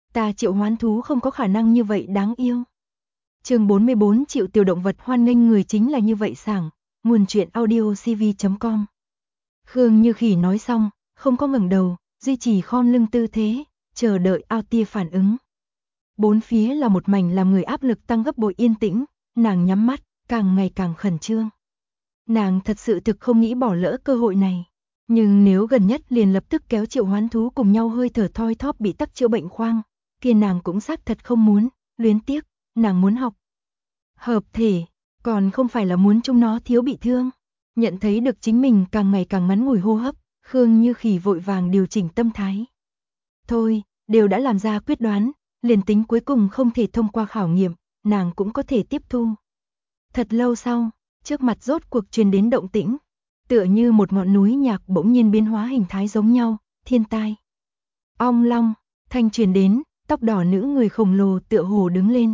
Ta triệu hoán thú không có khả năng như vậy đáng yêu. Chương 44 triệu tiểu động vật hoan nghênh người chính là như vậy sảng. Nguồn truyện audiocv.com. Khương Như Khỉ nói xong, không có ngẩng đầu, duy trì khom lưng tư thế, chờ đợi ao tia phản ứng. Bốn phía là một mảnh làm người áp lực tăng gấp bội yên tĩnh, nàng nhắm mắt, càng ngày càng khẩn trương. Nàng thật sự thực không nghĩ bỏ lỡ cơ hội này. Nhưng nếu gần nhất liền lập tức kéo triệu hoán thú cùng nhau hơi thở thoi thóp bị tắc chữa bệnh khoang, kia nàng cũng xác thật không muốn, luyến tiếc, nàng muốn học. Hợp thể, còn không phải là muốn chúng nó thiếu bị thương. Nhận thấy được chính mình càng ngày càng ngắn ngủi hô hấp, Khương Như Khỉ vội vàng điều chỉnh tâm thái. Thôi, đều đã làm ra quyết đoán, liền tính cuối cùng không thể thông qua khảo nghiệm, nàng cũng có thể tiếp thu. Thật lâu sau, trước mặt rốt cuộc truyền đến động tĩnh, tựa như một ngọn núi nhạc bỗng nhiên biến hóa hình thái giống nhau, thiên tai. Ong long, thanh truyền đến, tóc đỏ nữ người khổng lồ tựa hồ đứng lên.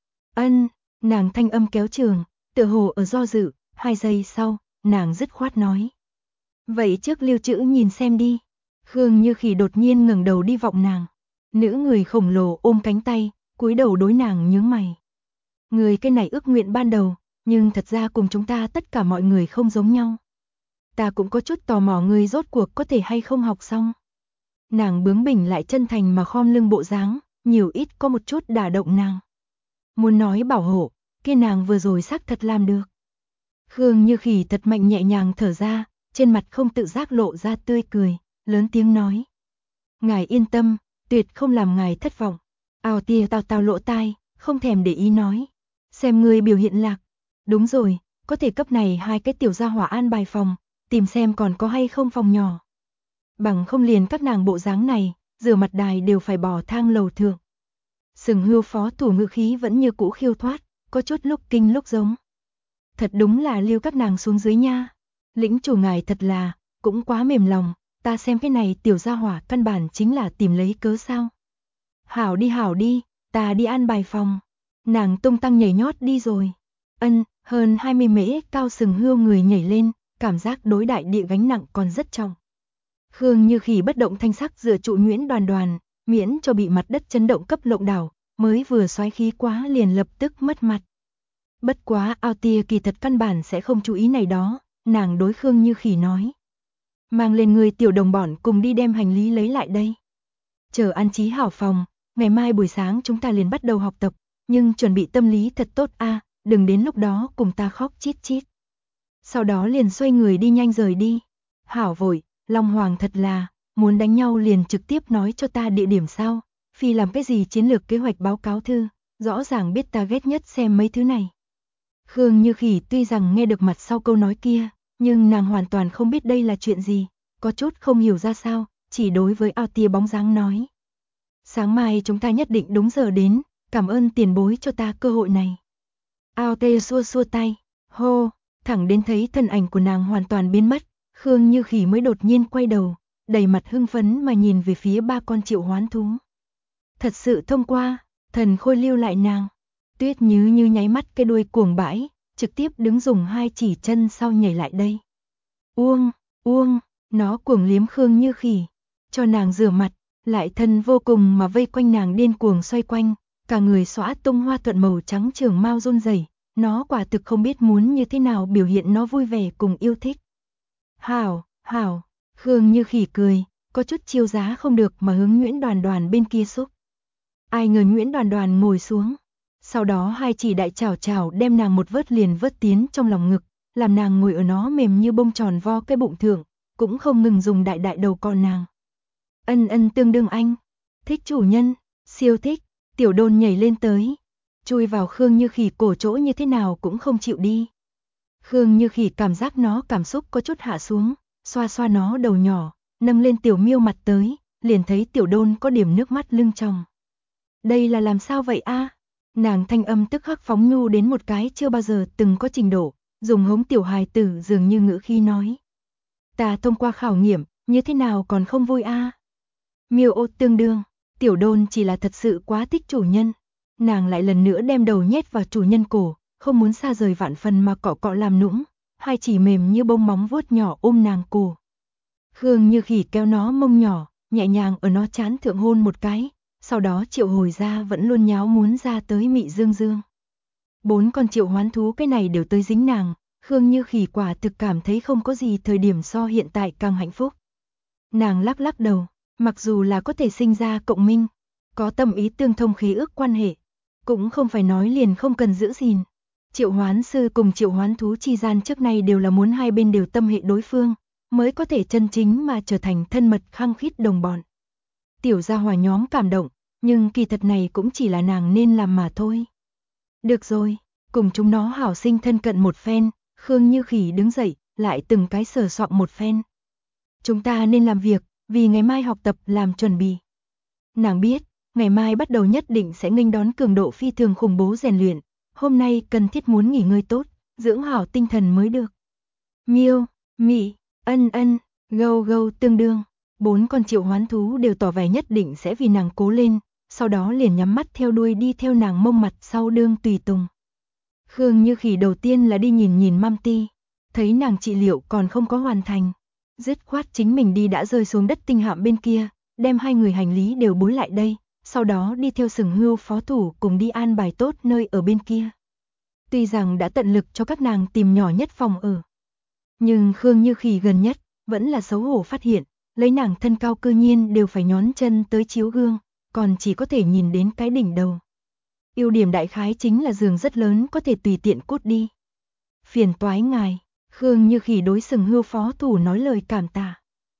Nàng thanh âm kéo trường, tựa hồ ở do dự, 2 giây sau, nàng dứt khoát nói. Vậy trước lưu trữ nhìn xem đi. Khương Như Khỉ đột nhiên ngẩng đầu đi vọng nàng. Nữ người khổng lồ ôm cánh tay, cúi đầu đối nàng nhướng mày. Người cái này ước nguyện ban đầu, nhưng thật ra cùng chúng ta tất cả mọi người không giống nhau. Ta cũng có chút tò mò người rốt cuộc có thể hay không học xong. Nàng bướng bỉnh lại chân thành mà khom lưng bộ dáng, nhiều ít có một chút đả động nàng. Muốn nói bảo hộ, kia nàng vừa rồi xác thật làm được. Khương Như Khỉ thật mạnh nhẹ nhàng thở ra, trên mặt không tự giác lộ ra tươi cười, lớn tiếng nói. Ngài yên tâm, tuyệt không làm ngài thất vọng. Ao tia tao lỗ tai, không thèm để ý nói. Xem người biểu hiện lạc. Đúng rồi, có thể cấp này 2 cái tiểu gia hỏa an bài phòng, tìm xem còn có hay không phòng nhỏ. Bằng không liền các nàng bộ dáng này, rửa mặt đài đều phải bỏ thang lầu thượng. Sừng Hưu phó thủ ngữ khí vẫn như cũ khiêu thoát, có chút lúc kinh lúc giống. Thật đúng là lưu các nàng xuống dưới nha. Lĩnh chủ ngài thật là, cũng quá mềm lòng, ta xem cái này tiểu gia hỏa căn bản chính là tìm lấy cớ sao. Hảo đi, ta đi an bài phòng. Nàng tung tăng nhảy nhót đi rồi. Hơn 20 mễ cao sừng Hưu người nhảy lên, cảm giác đối đại địa gánh nặng còn rất trọng. Khương Như Khỉ bất động thanh sắc dựa trụ Nguyễn Đoàn Đoàn, miễn cho bị mặt đất chấn động cấp lộng đảo, mới vừa xoáy khí quá liền lập tức mất mặt. Bất quá ao tia kỳ thật căn bản sẽ không chú ý này đó, nàng đối Khương Như Khỉ nói. Mang lên người tiểu đồng bọn cùng đi đem hành lý lấy lại đây. Chờ an trí hảo phòng, ngày mai buổi sáng chúng ta liền bắt đầu học tập, nhưng chuẩn bị tâm lý thật tốt a, đừng đến lúc đó cùng ta khóc chít chít. Sau đó liền xoay người đi nhanh rời đi. Hảo vội, Long Hoàng thật là, muốn đánh nhau liền trực tiếp nói cho ta địa điểm sao, phi làm cái gì chiến lược kế hoạch báo cáo thư, rõ ràng biết ta ghét nhất xem mấy thứ này. Khương Như Khỉ tuy rằng nghe được mặt sau câu nói kia, nhưng nàng hoàn toàn không biết đây là chuyện gì, có chút không hiểu ra sao, chỉ đối với ao tia bóng dáng nói. Sáng mai chúng ta nhất định đúng giờ đến, cảm ơn tiền bối cho ta cơ hội này. Ao tia xua xua tay, hô, thẳng đến thấy thân ảnh của nàng hoàn toàn biến mất, Khương Như Khỉ mới đột nhiên quay đầu, đầy mặt hưng phấn mà nhìn về phía 3 con triệu hoán thú. Thật sự thông qua, thần khôi lưu lại nàng. Tuyết như nháy mắt cái đuôi cuồng bãi, trực tiếp đứng dùng 2 chỉ chân sau nhảy lại đây. Uông, nó cuồng liếm Khương Như Khỉ, cho nàng rửa mặt, lại thân vô cùng mà vây quanh nàng điên cuồng xoay quanh, cả người xõa tung hoa thuận màu trắng trường mau run rẩy, nó quả thực không biết muốn như thế nào biểu hiện nó vui vẻ cùng yêu thích. Hảo, Khương Như Khỉ cười, có chút chiêu giá không được mà hướng Nguyễn Đoàn Đoàn bên kia xúc. Ai ngờ Nguyễn Đoàn Đoàn ngồi xuống. Sau đó 2 chỉ đại chảo đem nàng một vớt liền vớt tiến trong lòng ngực, làm nàng ngồi ở nó mềm như bông tròn vo cái bụng thượng, cũng không ngừng dùng đại đầu con nàng. Tương đương anh. Thích chủ nhân, siêu thích, tiểu đôn nhảy lên tới. Chui vào Khương Như Khỉ cổ chỗ như thế nào cũng không chịu đi. Khương Như Khỉ cảm giác nó cảm xúc có chút hạ xuống, xoa xoa nó đầu nhỏ, nâng lên tiểu miêu mặt tới, liền thấy tiểu đôn có điểm nước mắt lưng tròng. Đây là làm sao vậy a? Nàng thanh âm tức khắc phóng nhu đến một cái chưa bao giờ từng có trình độ, dùng hống tiểu hài tử dường như ngữ khí nói. Ta thông qua khảo nghiệm, như thế nào còn không vui a? Miêu ô tương đương, tiểu đôn chỉ là thật sự quá thích chủ nhân. Nàng lại lần nữa đem đầu nhét vào chủ nhân cổ, không muốn xa rời vạn phần mà cọ làm nũng, 2 chỉ mềm như bông móng vuốt nhỏ ôm nàng cổ. Khương Như Khỉ kéo nó mông nhỏ, nhẹ nhàng ở nó trán thượng hôn một cái, sau đó triệu hồi ra vẫn luôn nháo muốn ra tới Mị Dương Dương. 4 con triệu hoán thú cái này đều tới dính nàng, Khương Như Khỉ quả thực cảm thấy không có gì thời điểm so hiện tại càng hạnh phúc. Nàng lắc lắc đầu, mặc dù là có thể sinh ra cộng minh, có tâm ý tương thông khí ước quan hệ, cũng không phải nói liền không cần giữ gìn. Triệu hoán sư cùng triệu hoán thú chi gian trước nay đều là muốn hai bên đều tâm hệ đối phương, mới có thể chân chính mà trở thành thân mật khăng khít đồng bọn. Tiểu gia hỏa nhóm cảm động, nhưng kỳ thật này cũng chỉ là nàng nên làm mà thôi. Được rồi, cùng chúng nó hảo sinh thân cận một phen, Khương Như Khỉ đứng dậy, lại từng cái sờ soạng một phen. Chúng ta nên làm việc, vì ngày mai học tập làm chuẩn bị. Nàng biết, ngày mai bắt đầu nhất định sẽ nghênh đón cường độ phi thường khủng bố rèn luyện, hôm nay cần thiết muốn nghỉ ngơi tốt, dưỡng hảo tinh thần mới được. Miêu, Mị, Ân Ân, Gâu Gâu tương đương, 4 con triệu hoán thú đều tỏ vẻ nhất định sẽ vì nàng cố lên, sau đó liền nhắm mắt theo đuôi đi theo nàng mông mặt sau đương tùy tùng. Khương Như Khỉ đầu tiên là đi nhìn Mam Ti, thấy nàng trị liệu còn không có hoàn thành, dứt khoát chính mình đi đã rơi xuống đất tinh hạm bên kia, đem hai người hành lý đều bối lại đây, sau đó đi theo Sừng Hưu phó thủ cùng đi an bài tốt nơi ở bên kia. Tuy rằng đã tận lực cho các nàng tìm nhỏ nhất phòng ở, nhưng Khương Như Khỉ gần nhất vẫn là xấu hổ phát hiện, lấy nàng thân cao cư nhiên đều phải nhón chân tới chiếu gương, còn chỉ có thể nhìn đến cái đỉnh đầu. Ưu điểm đại khái chính là giường rất lớn có thể tùy tiện cút đi. Phiền toái ngài, Khương Như Khỉ đối Sừng Hưu phó thủ nói lời cảm tạ.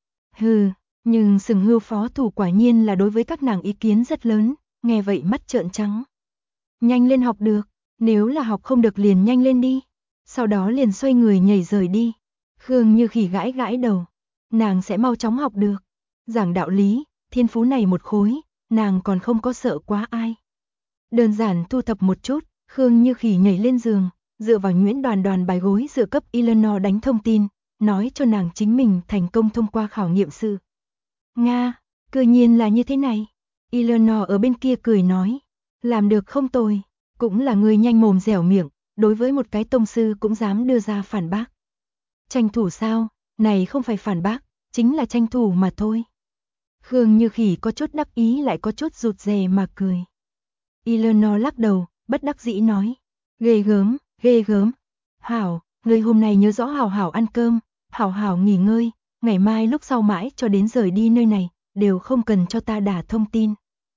Hừ, nhưng Sừng Hưu phó thủ quả nhiên là đối với các nàng ý kiến rất lớn, nghe vậy mắt trợn trắng. Nhanh lên học được, nếu là học không được liền nhanh lên đi. Sau đó liền xoay người nhảy rời đi. Khương Như Khỉ gãi gãi đầu, nàng sẽ mau chóng học được. Giảng đạo lý, thiên phú này một khối, nàng còn không có sợ quá ai. Đơn giản thu thập một chút, Khương Như Khỉ nhảy lên giường, dựa vào nhuyễn đoàn đoàn bài gối dựa cấp Eleanor đánh thông tin, nói cho nàng chính mình thành công thông qua khảo nghiệm sư. Nga, cư nhiên là như thế này. Eleanor ở bên kia cười nói, làm được không tồi, cũng là người nhanh mồm dẻo miệng, đối với một cái tông sư cũng dám đưa ra phản bác. Tranh thủ sao, này không phải phản bác, chính là tranh thủ mà thôi. Khương Như Khỉ có chút đắc ý lại có chút rụt rè mà cười. Eleanor lắc đầu, bất đắc dĩ nói, ghê gớm, ghê gớm. Hảo, ngươi hôm nay nhớ rõ hảo hảo ăn cơm, hảo hảo nghỉ ngơi, ngày mai lúc sau mãi cho đến rời đi nơi này, đều không cần cho ta đả thông tin.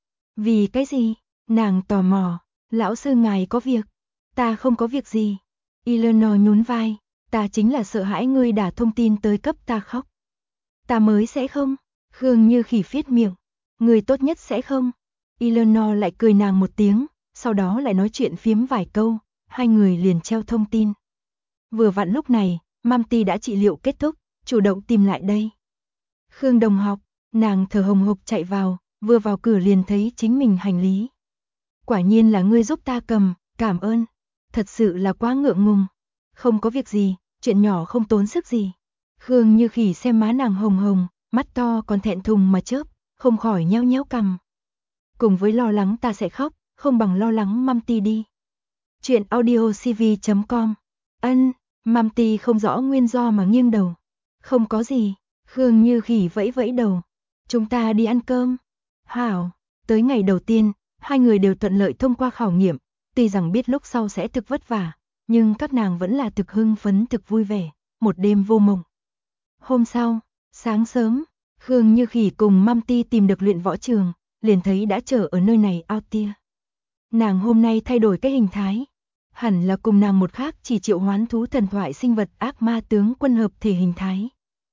Vì cái gì? Nàng tò mò, lão sư ngài có việc, ta không có việc gì. Eleanor nhún vai, ta chính là sợ hãi ngươi đả thông tin tới cấp ta khóc. Ta mới sẽ không. Khương Như Khỉ phiết miệng, người tốt nhất sẽ không. Eleanor lại cười nàng một tiếng, sau đó lại nói chuyện phiếm vài câu, hai người liền treo thông tin. Vừa vặn lúc này, Mam Ti đã trị liệu kết thúc, chủ động tìm lại đây. Khương đồng học, nàng thở hồng hộc chạy vào, vừa vào cửa liền thấy chính mình hành lý. Quả nhiên là ngươi giúp ta cầm, cảm ơn. Thật sự là quá ngượng ngùng. Không có việc gì, chuyện nhỏ không tốn sức gì. Khương Như Khỉ xem má nàng hồng hồng, mắt to còn thẹn thùng mà chớp, không khỏi nheo nhéo cằm. Cùng với lo lắng ta sẽ khóc, không bằng lo lắng Mam Ti đi. Chuyện audiocv.com. Ân, Mam Ti không rõ nguyên do mà nghiêng đầu. Không có gì, Khương Như Khỉ vẫy vẫy đầu. Chúng ta đi ăn cơm. Hảo, tới ngày đầu tiên, hai người đều thuận lợi thông qua khảo nghiệm, tuy rằng biết lúc sau sẽ thực vất vả, nhưng các nàng vẫn là thực hưng phấn thực vui vẻ, một đêm vô mộng. Hôm sau, sáng sớm, Khương Như Khỉ cùng Mam Ti tìm được luyện võ trường, liền thấy đã chờ ở nơi này ao tia. Nàng hôm nay thay đổi cái hình thái, hẳn là cùng nàng một khác chỉ triệu hoán thú thần thoại sinh vật ác ma tướng quân hợp thể hình thái.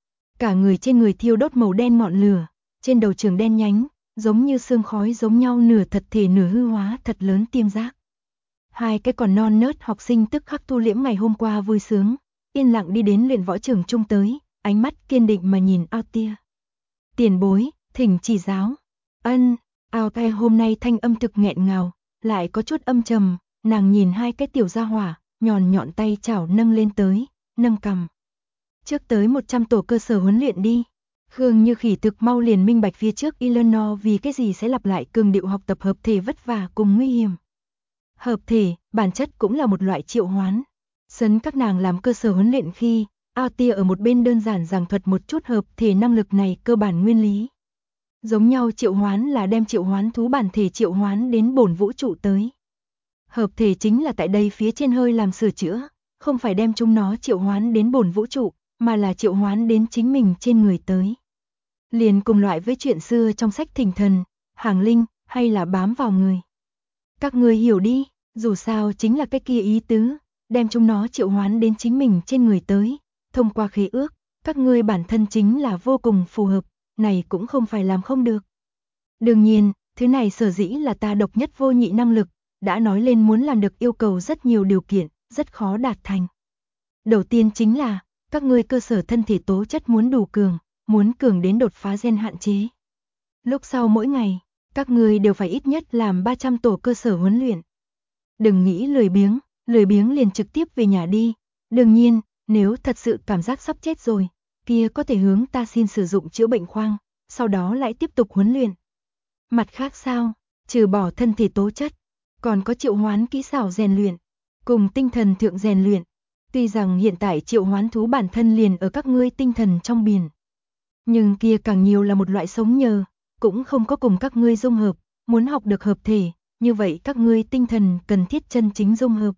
Cả người trên người thiêu đốt màu đen ngọn lửa, trên đầu trường đen nhánh, giống như sương khói giống nhau nửa thật thể nửa hư hóa thật lớn tiêm giác. Hai cái còn non nớt học sinh tức khắc thu liễm ngày hôm qua vui sướng, yên lặng đi đến luyện võ trường chung tới, ánh mắt kiên định mà nhìn ao tia. Tiền bối, thỉnh chỉ giáo. Ân, ao tia hôm nay thanh âm thực nghẹn ngào, lại có chút âm trầm, nàng nhìn hai cái tiểu gia hỏa, nhọn nhọn tay chảo nâng lên tới, nâng cằm. Trước tới 100 tổ cơ sở huấn luyện đi. Khương Như Khỉ thực mau liền minh bạch phía trước Eleanor vì cái gì sẽ lặp lại cường điệu học tập hợp thể vất vả cùng nguy hiểm. Hợp thể, bản chất cũng là một loại triệu hoán. Sấn các nàng làm cơ sở huấn luyện khi, ao tia ở một bên đơn giản giảng thuật một chút hợp thể năng lực này cơ bản nguyên lý. Giống nhau triệu hoán là đem triệu hoán thú bản thể triệu hoán đến bổn vũ trụ tới. Hợp thể chính là tại đây phía trên hơi làm sửa chữa, không phải đem chúng nó triệu hoán đến bổn vũ trụ, mà là triệu hoán đến chính mình trên người tới. Liền cùng loại với chuyện xưa trong sách Thỉnh Thần, Hàng Linh, hay là bám vào người. Các ngươi hiểu đi, dù sao chính là cái kia ý tứ, đem chúng nó triệu hoán đến chính mình trên người tới, thông qua khế ước, các ngươi bản thân chính là vô cùng phù hợp, này cũng không phải làm không được. Đương nhiên, thứ này sở dĩ là ta độc nhất vô nhị năng lực, đã nói lên muốn làm được yêu cầu rất nhiều điều kiện, rất khó đạt thành. Đầu tiên chính là, các ngươi cơ sở thân thể tố chất muốn đủ cường, muốn cường đến đột phá gen hạn chế. Lúc sau mỗi ngày, các ngươi đều phải ít nhất làm 300 tổ cơ sở huấn luyện. Đừng nghĩ lười biếng liền trực tiếp về nhà đi. Đương nhiên, nếu thật sự cảm giác sắp chết rồi, kia có thể hướng ta xin sử dụng chữa bệnh khoang, sau đó lại tiếp tục huấn luyện. Mặt khác sao, trừ bỏ thân thể tố chất, còn có triệu hoán kỹ xảo rèn luyện, cùng tinh thần thượng rèn luyện. Tuy rằng hiện tại triệu hoán thú bản thân liền ở các ngươi tinh thần trong biển, nhưng kia càng nhiều là một loại sống nhờ, cũng không có cùng các ngươi dung hợp, muốn học được hợp thể, như vậy các ngươi tinh thần cần thiết chân chính dung hợp.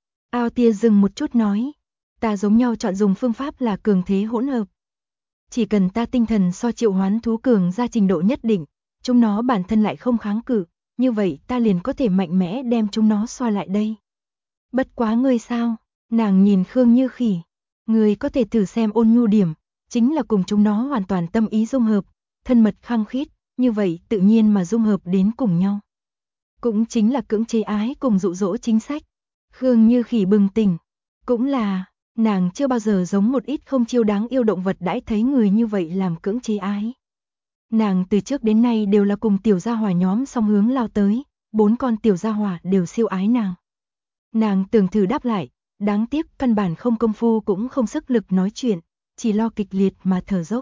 Ao Tia dừng một chút nói, ta giống nhau chọn dùng phương pháp là cường thế hỗn hợp. Chỉ cần ta tinh thần so triệu hoán thú cường ra trình độ nhất định, chúng nó bản thân lại không kháng cự, như vậy ta liền có thể mạnh mẽ đem chúng nó xoa lại đây. Bất quá ngươi sao? Nàng nhìn Khương Như Khỉ, ngươi có thể thử xem ôn nhu điểm, chính là cùng chúng nó hoàn toàn tâm ý dung hợp, thân mật khăng khít, như vậy tự nhiên mà dung hợp đến cùng nhau. Cũng chính là cưỡng chế ái cùng dụ dỗ chính sách. Khương Như Khỉ bừng tỉnh, cũng là, nàng chưa bao giờ giống một ít không chiêu đáng yêu động vật đãi thấy người như vậy làm cưỡng chế ái. Nàng từ trước đến nay đều là cùng tiểu gia hỏa nhóm song hướng lao tới, 4 con tiểu gia hỏa đều siêu ái nàng. Nàng tưởng thử đáp lại, đáng tiếc căn bản không công phu cũng không sức lực nói chuyện, chỉ lo kịch liệt mà thở dốc.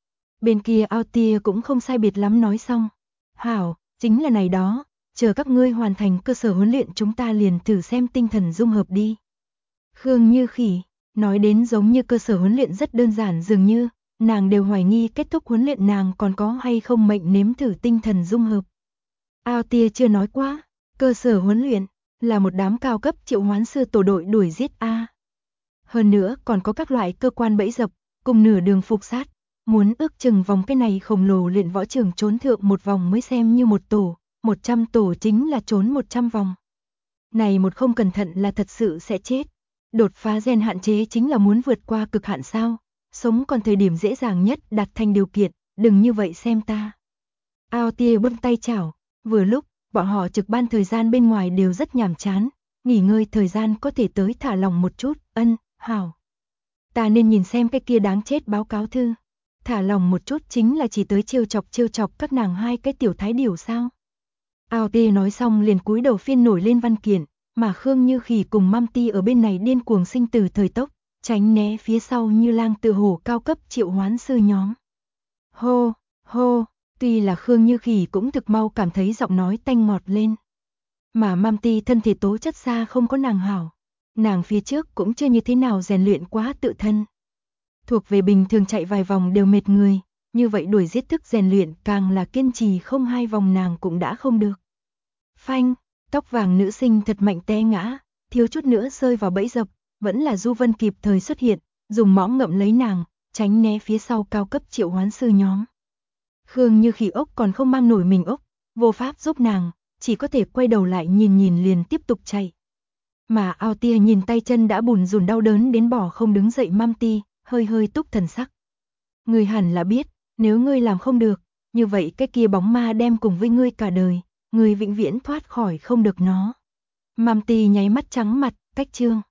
Bên kia Ao Tia cũng không sai biệt lắm nói xong. Hảo, chính là này đó, chờ các ngươi hoàn thành cơ sở huấn luyện chúng ta liền thử xem tinh thần dung hợp đi. Khương Như Khỉ, nói đến giống như cơ sở huấn luyện rất đơn giản dường như, nàng đều hoài nghi kết thúc huấn luyện nàng còn có hay không mệnh nếm thử tinh thần dung hợp. Ao Tia chưa nói quá, cơ sở huấn luyện là một đám cao cấp triệu hoán sư tổ đội đuổi giết A. Hơn nữa còn có các loại cơ quan bẫy dập, cùng nửa đường phục sát, muốn ước chừng vòng cái này khổng lồ luyện võ trường trốn thượng một vòng mới xem như một tổ, 100 tổ chính là trốn 100 vòng. Này một không cẩn thận là thật sự sẽ chết. Đột phá gen hạn chế chính là muốn vượt qua cực hạn sao, sống còn thời điểm dễ dàng nhất đạt thành điều kiện, đừng như vậy xem ta. Ao Tia bưng tay chảo, vừa lúc, bọn họ trực ban thời gian bên ngoài đều rất nhàm chán, nghỉ ngơi thời gian có thể tới thả lòng một chút, hảo. Ta nên nhìn xem cái kia đáng chết báo cáo thư. Thả lòng một chút chính là chỉ tới trêu chọc các nàng hai cái tiểu thái điểu sao. Ao Tia nói xong liền cúi đầu phiên nổi lên văn kiện, mà Khương Như Khỉ cùng Mam Ti ở bên này điên cuồng sinh tử thời tốc, tránh né phía sau như lang tự hổ cao cấp triệu hoán sư nhóm. Hô, hô, tuy là Khương Như Khỉ cũng thực mau cảm thấy giọng nói tanh ngọt lên. Mà Mam Ti thân thể tố chất xa không có nàng hảo. Nàng phía trước cũng chưa như thế nào rèn luyện quá tự thân. Thuộc về bình thường chạy vài vòng đều mệt người, như vậy đuổi giết thức rèn luyện càng là kiên trì không 2 vòng nàng cũng đã không được. Phanh, tóc vàng nữ sinh thật mạnh té ngã, thiếu chút nữa rơi vào bẫy dập, vẫn là Du Vân kịp thời xuất hiện, dùng mõm ngậm lấy nàng, tránh né phía sau cao cấp triệu hoán sư nhóm. Khương Như Khỉ ốc còn không mang nổi mình ốc, vô pháp giúp nàng, chỉ có thể quay đầu lại nhìn liền tiếp tục chạy. Mà Ao Tia nhìn tay chân đã bùn rùn đau đớn đến bỏ không đứng dậy Mam Ti, hơi túc thần sắc. Ngươi hẳn là biết, nếu ngươi làm không được, như vậy cái kia bóng ma đem cùng với ngươi cả đời, ngươi vĩnh viễn thoát khỏi không được nó. Mam Ti nháy mắt trắng mặt, cách trương.